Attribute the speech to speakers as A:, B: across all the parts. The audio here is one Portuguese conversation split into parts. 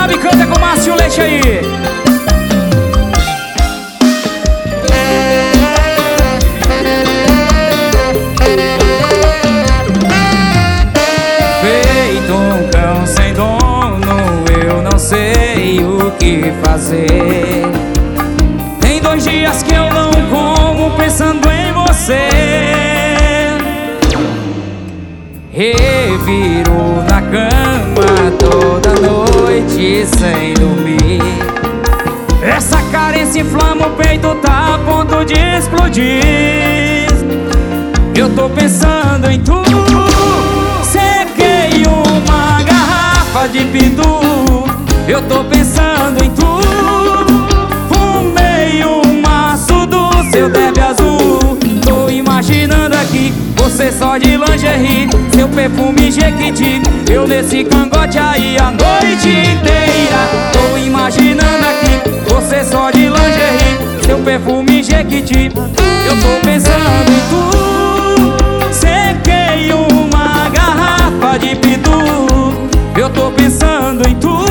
A: sabe, canta com Márcio Leite aí. Feito um cão sem dono, eu não sei o que fazer. Tem 2 dias que eu não como pensando em você. Reviro na cama toda noite sem dormir. Essa carência inflama o peito, tá a ponto de explodir. Eu tô pensando em tu. Sequei uma garrafa de pitu. Eu tô pensando em tu. Fumei um maço do seu Deb azul. Tô imaginando aqui você só de lingerie, seu perfume Jequiti, eu nesse cangote aí a noite inteira. Tô imaginando aqui você só de lingerie, seu perfume Jequiti, eu tô pensando em tu. Sequei uma garrafa de pitu. Eu tô pensando em tu.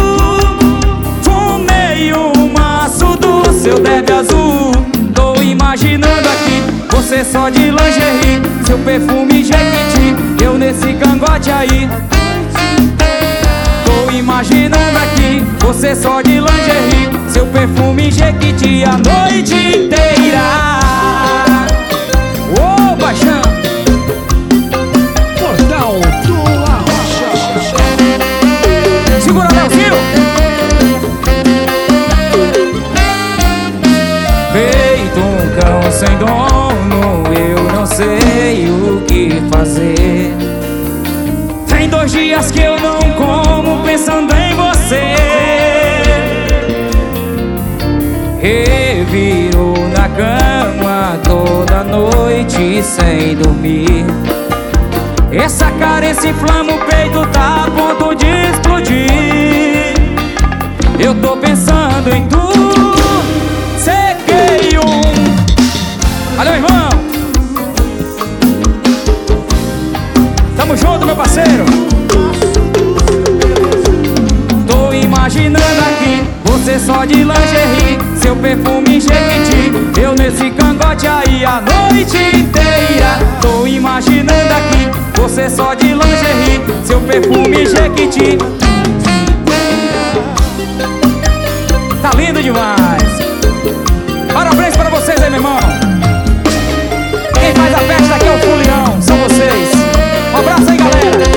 A: Fumei um maço do seu Deb azul. Tô imaginando aqui você só de lingerie, seu perfume Jequiti, eu nesse cangote aí. Tô imaginando aqui você só de lingerie, seu perfume Jequiti a noite inteira. Ô, paixão!
B: Portal do Arrocha.
A: Segura, Leozinho! Feito um cão sem dono, eu não sei o que fazer. Tem 2 dias que eu não como pensando em você. Reviro na cama toda noite sem dormir. Essa carência inflama o peito, tá a ponto de explodir. Eu tô pensando em tu. Sequei um. Valeu, irmão! Tamo junto, meu parceiro! Tô imaginando aqui você só de lingerie, seu perfume Jequiti, eu nesse cangote aí a noite inteira. Tô imaginando aqui você só de lingerie, seu perfume Jequiti. Tá lindo demais! Parabéns pra vocês aí, meu irmão! Quem faz a festa aqui é o Fulião, são vocês. Um abraço aí, galera!